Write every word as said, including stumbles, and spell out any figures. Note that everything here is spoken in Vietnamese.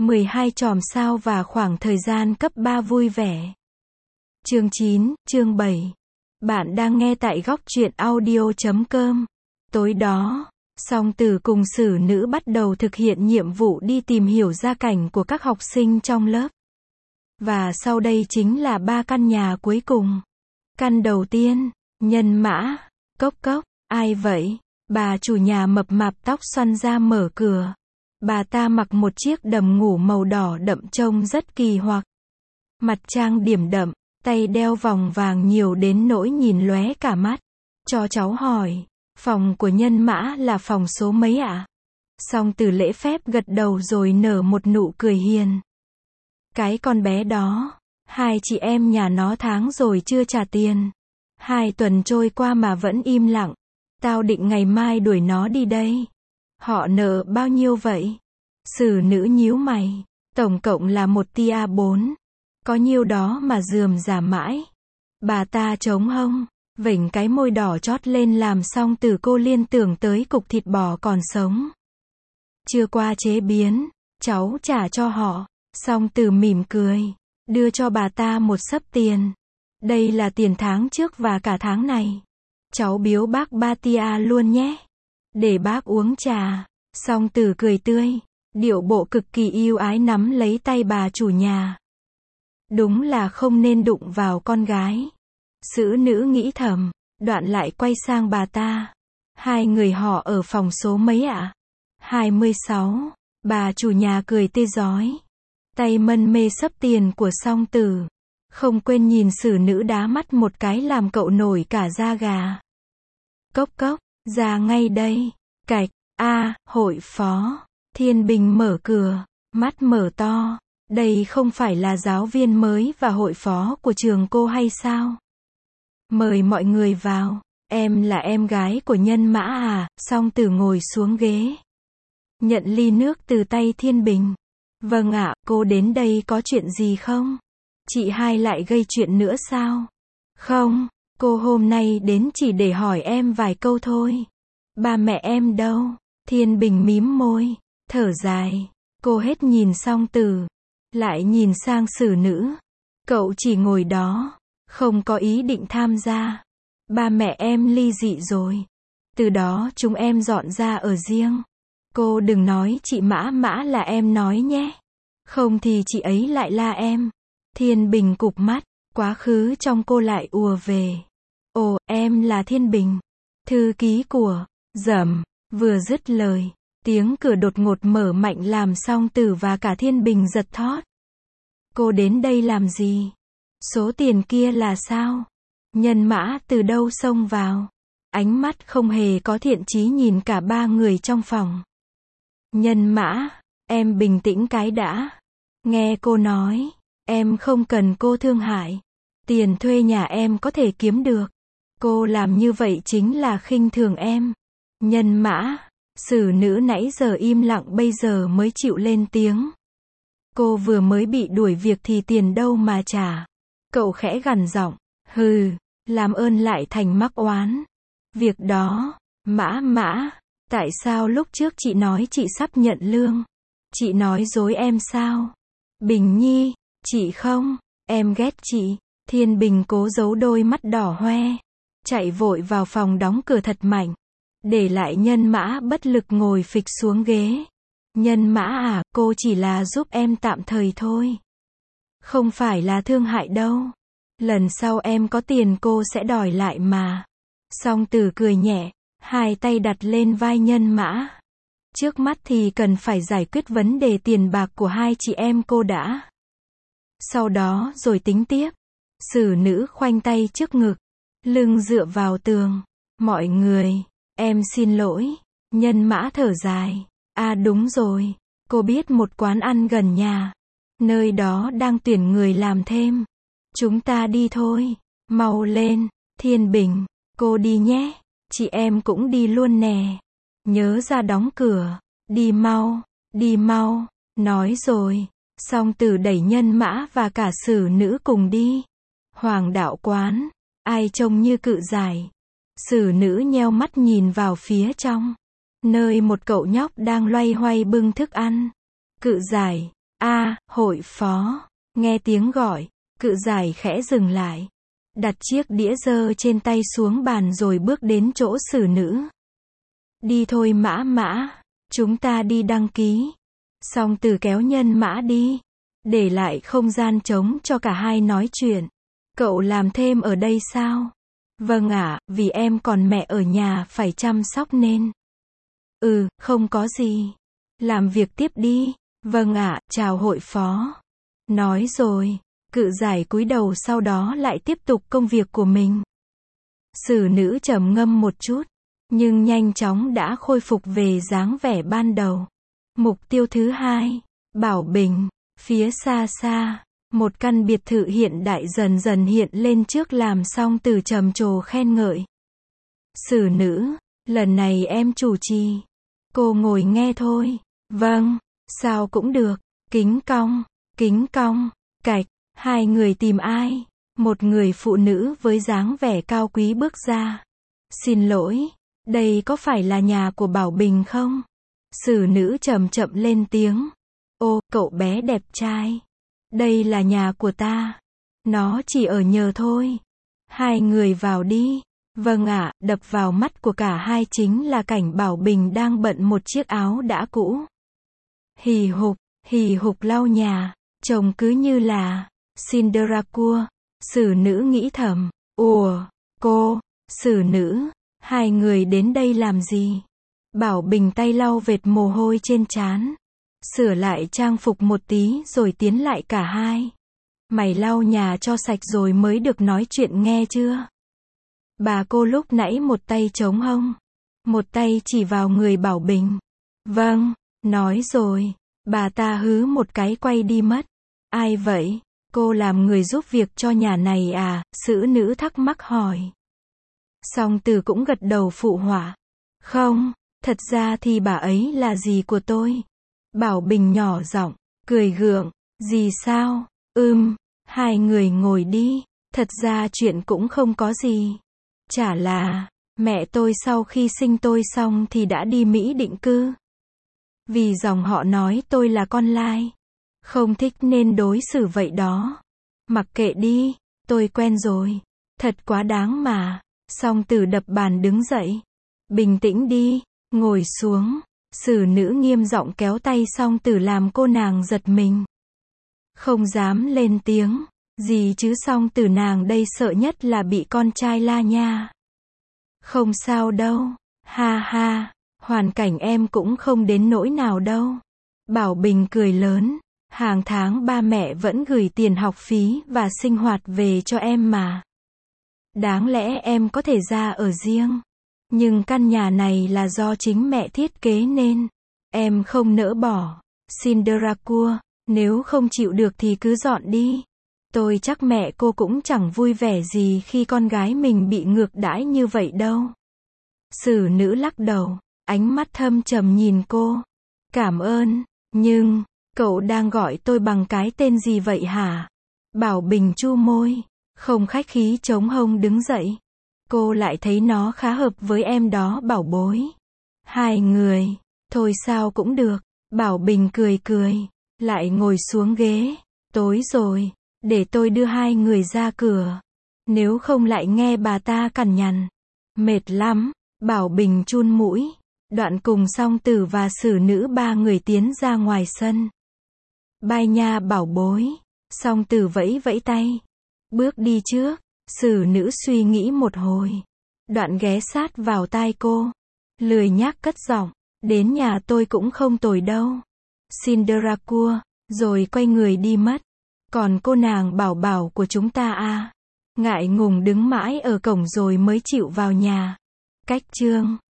mười hai chòm sao và khoảng thời gian cấp ba vui vẻ. Chương chín, chương bảy. Bạn đang nghe tại góc truyện audio chấm com. Tối đó, Song Tử cùng Sử Nữ bắt đầu thực hiện nhiệm vụ đi tìm hiểu gia cảnh của các học sinh trong lớp. Và sau đây chính là ba căn nhà cuối cùng. Căn đầu tiên, Nhân Mã. Cốc cốc, ai vậy? Bà chủ nhà mập mạp tóc xoăn ra mở cửa. Bà ta mặc một chiếc đầm ngủ màu đỏ đậm trông rất kỳ hoặc. Mặt trang điểm đậm, tay đeo vòng vàng nhiều đến nỗi nhìn lóe cả mắt. Cho cháu hỏi, phòng của Nhân Mã là phòng số mấy ạ? Song Tử lễ phép gật đầu rồi nở một nụ cười hiền. Cái con bé đó, hai chị em nhà nó tháng rồi chưa trả tiền. Hai tuần trôi qua mà vẫn im lặng. Tao định ngày mai đuổi nó đi đây. Họ nợ bao nhiêu vậy? Sử Nữ nhíu mày. Tổng cộng là một tia bốn. Có nhiêu đó mà rườm rà mãi. Bà ta trống hông, vểnh cái môi đỏ chót lên làm Song Tử cô liên tưởng tới cục thịt bò còn sống. Chưa qua chế biến, cháu trả cho họ. Song Tử mỉm cười, đưa cho bà ta một xấp tiền. Đây là tiền tháng trước và cả tháng này. Cháu biếu bác ba tia luôn nhé. Để bác uống trà. Song Tử cười tươi, điệu bộ cực kỳ yêu ái nắm lấy tay bà chủ nhà. Đúng là không nên đụng vào con gái. Sử Nữ nghĩ thầm, đoạn lại quay sang bà ta. Hai người họ ở phòng số mấy ạ? hai mươi sáu. Bà chủ nhà cười tươi rói. Tay mân mê xấp tiền của Song Tử. Không quên nhìn Sử Nữ đá mắt một cái làm cậu nổi cả da gà. Cốc cốc, ra ngay đây. Cạch, a, hội phó. Thiên Bình mở cửa, mắt mở to. Đây không phải là giáo viên mới và hội phó của trường cô hay sao? Mời mọi người vào. Em là em gái của Nhân Mã à? Song Tử ngồi xuống ghế. Nhận ly nước từ tay Thiên Bình. Vâng ạ, cô đến đây có chuyện gì không? Chị hai lại gây chuyện nữa sao? Không, cô hôm nay đến chỉ để hỏi em vài câu thôi. Ba mẹ em đâu? Thiên Bình mím môi, thở dài. Cô hết nhìn Song Tử, lại nhìn sang Sử Nữ. Cậu chỉ ngồi đó, không có ý định tham gia. Ba mẹ em ly dị rồi. Từ đó chúng em dọn ra ở riêng. Cô đừng nói chị Mã Mã là em nói nhé. Không thì chị ấy lại la em. Thiên Bình cụp mắt, quá khứ trong cô lại ùa về. Ồ, em là Thiên Bình, thư ký của Dầm. Vừa dứt lời, tiếng cửa đột ngột mở mạnh làm Song Tử và cả Thiên Bình giật thót. Cô đến đây làm gì? Số tiền kia là sao? Nhân Mã từ đâu xông vào? Ánh mắt không hề có thiện chí nhìn cả ba người trong phòng. Nhân Mã, em bình tĩnh cái đã. Nghe cô nói, em không cần cô thương hại. Tiền thuê nhà em có thể kiếm được. Cô làm như vậy chính là khinh thường em. Nhân Mã, Sử Nữ nãy giờ im lặng bây giờ mới chịu lên tiếng. Cô vừa mới bị đuổi việc thì tiền đâu mà trả. Cậu khẽ gằn giọng, hừ, làm ơn lại thành mắc oán. Việc đó, Mã Mã, tại sao lúc trước chị nói chị sắp nhận lương? Chị nói dối em sao? Bình Nhi, chị không, em ghét chị. Thiên Bình cố giấu đôi mắt đỏ hoe, chạy vội vào phòng đóng cửa thật mạnh, để lại Nhân Mã bất lực ngồi phịch xuống ghế. Nhân Mã à, cô chỉ là giúp em tạm thời thôi. Không phải là thương hại đâu. Lần sau em có tiền cô sẽ đòi lại mà. Song Tử cười nhẹ, hai tay đặt lên vai Nhân Mã. Trước mắt thì cần phải giải quyết vấn đề tiền bạc của hai chị em cô đã. Sau đó rồi tính tiếp. Sử Nữ khoanh tay trước ngực, lưng dựa vào tường. Mọi người, em xin lỗi. Nhân Mã thở dài. À đúng rồi, cô biết một quán ăn gần nhà. Nơi đó đang tuyển người làm thêm. Chúng ta đi thôi. Mau lên. Thiên Bình, cô đi nhé. Chị em cũng đi luôn nè. Nhớ ra đóng cửa. Đi mau, đi mau. Nói rồi, Song Tử đẩy Nhân Mã và cả Sử Nữ cùng đi. Hoàng đạo quán, ai trông như cự giải. Sử Nữ nheo mắt nhìn vào phía trong, nơi một cậu nhóc đang loay hoay bưng thức ăn. Cự giải, A, hội phó. Nghe tiếng gọi, Cự Giải khẽ dừng lại. Đặt chiếc đĩa dơ trên tay xuống bàn rồi bước đến chỗ xử nữ. Đi thôi Mã Mã, chúng ta đi đăng ký. Song Từ kéo Nhân Mã đi, để lại không gian trống cho cả hai nói chuyện. Cậu làm thêm ở đây sao? Vâng ạ, vì em còn mẹ ở nhà phải chăm sóc nên. Ừ, không có gì. Làm việc tiếp đi. Vâng ạ, chào hội phó. Nói rồi, Cự Giải cúi đầu sau đó lại tiếp tục công việc của mình. Xử nữ trầm ngâm một chút, nhưng nhanh chóng đã khôi phục về dáng vẻ ban đầu. Mục tiêu thứ hai, Bảo Bình. Phía xa xa, một căn biệt thự hiện đại dần dần hiện lên trước làm Song Từ trầm trồ khen ngợi. Xử nữ, lần này em chủ trì. Cô ngồi nghe thôi. Vâng, sao cũng được. Kính cong, kính cong, cạch. Hai người tìm ai? Một người phụ nữ với dáng vẻ cao quý bước ra. Xin lỗi, đây có phải là nhà của Bảo Bình không? Xử nữ chậm chậm lên tiếng. Ô, cậu bé đẹp trai. Đây là nhà của ta. Nó chỉ ở nhờ thôi. Hai người vào đi. Vâng ạ, đập vào mắt của cả hai chính là cảnh Bảo Bình đang bận một chiếc áo đã cũ. Hì hục, hì hục lau nhà. Trông cứ như là Cinderella. Xử nữ nghĩ thầm. Ủa, cô, xử nữ, hai người đến đây làm gì? Bảo Bình tay lau vệt mồ hôi trên trán. Sửa lại trang phục một tí rồi tiến lại cả hai. Mày lau nhà cho sạch rồi mới được nói chuyện nghe chưa? Bà cô lúc nãy một tay chống hông, một tay chỉ vào người Bảo Bình. Vâng, nói rồi. Bà ta hứ một cái quay đi mất. Ai vậy? Cô làm người giúp việc cho nhà này à? Xử nữ thắc mắc hỏi. Song Từ cũng gật đầu phụ họa. Không, thật ra thì bà ấy là dì của tôi. Bảo Bình nhỏ giọng, cười gượng. Dì sao? Ừm, hai người ngồi đi. Thật ra chuyện cũng không có gì. Chả là, mẹ tôi sau khi sinh tôi xong thì đã đi Mỹ định cư. Vì dòng họ nói tôi là con lai. Không thích nên đối xử vậy đó. Mặc kệ đi, tôi quen rồi. Thật quá đáng mà. Song Từ đập bàn đứng dậy. Bình tĩnh đi, ngồi xuống. Xử nữ nghiêm giọng kéo tay Song Từ làm cô nàng giật mình. Không dám lên tiếng. Gì chứ Song Từ nàng đây sợ nhất là bị con trai la nha. Không sao đâu. Ha ha, hoàn cảnh em cũng không đến nỗi nào đâu. Bảo Bình cười lớn. Hàng tháng ba mẹ vẫn gửi tiền học phí và sinh hoạt về cho em mà. Đáng lẽ em có thể ra ở riêng. Nhưng căn nhà này là do chính mẹ thiết kế nên em không nỡ bỏ. Cinderella, nếu không chịu được thì cứ dọn đi. Tôi chắc mẹ cô cũng chẳng vui vẻ gì khi con gái mình bị ngược đãi như vậy đâu. Xử nữ lắc đầu, ánh mắt thâm trầm nhìn cô. Cảm ơn, nhưng, cậu đang gọi tôi bằng cái tên gì vậy hả? Bảo Bình chu môi, không khách khí chống hông đứng dậy. Cô lại thấy nó khá hợp với em đó bảo bối. Hai người, thôi sao cũng được. Bảo Bình cười cười, lại ngồi xuống ghế. Tối rồi, để tôi đưa hai người ra cửa. Nếu không lại nghe bà ta cằn nhằn. Mệt lắm, Bảo Bình chun mũi. Đoạn cùng Song Từ và xử nữ ba người tiến ra ngoài sân. Bye nha bảo bối. Song Từ vẫy vẫy tay. Bước đi trước. Xử nữ suy nghĩ một hồi. Đoạn ghé sát vào tai cô. Lười nhác cất giọng. Đến nhà tôi cũng không tồi đâu. Cinderella, rồi quay người đi mất. Còn cô nàng Bảo Bảo của chúng ta à? Ngại ngùng đứng mãi ở cổng rồi mới chịu vào nhà. Cách chương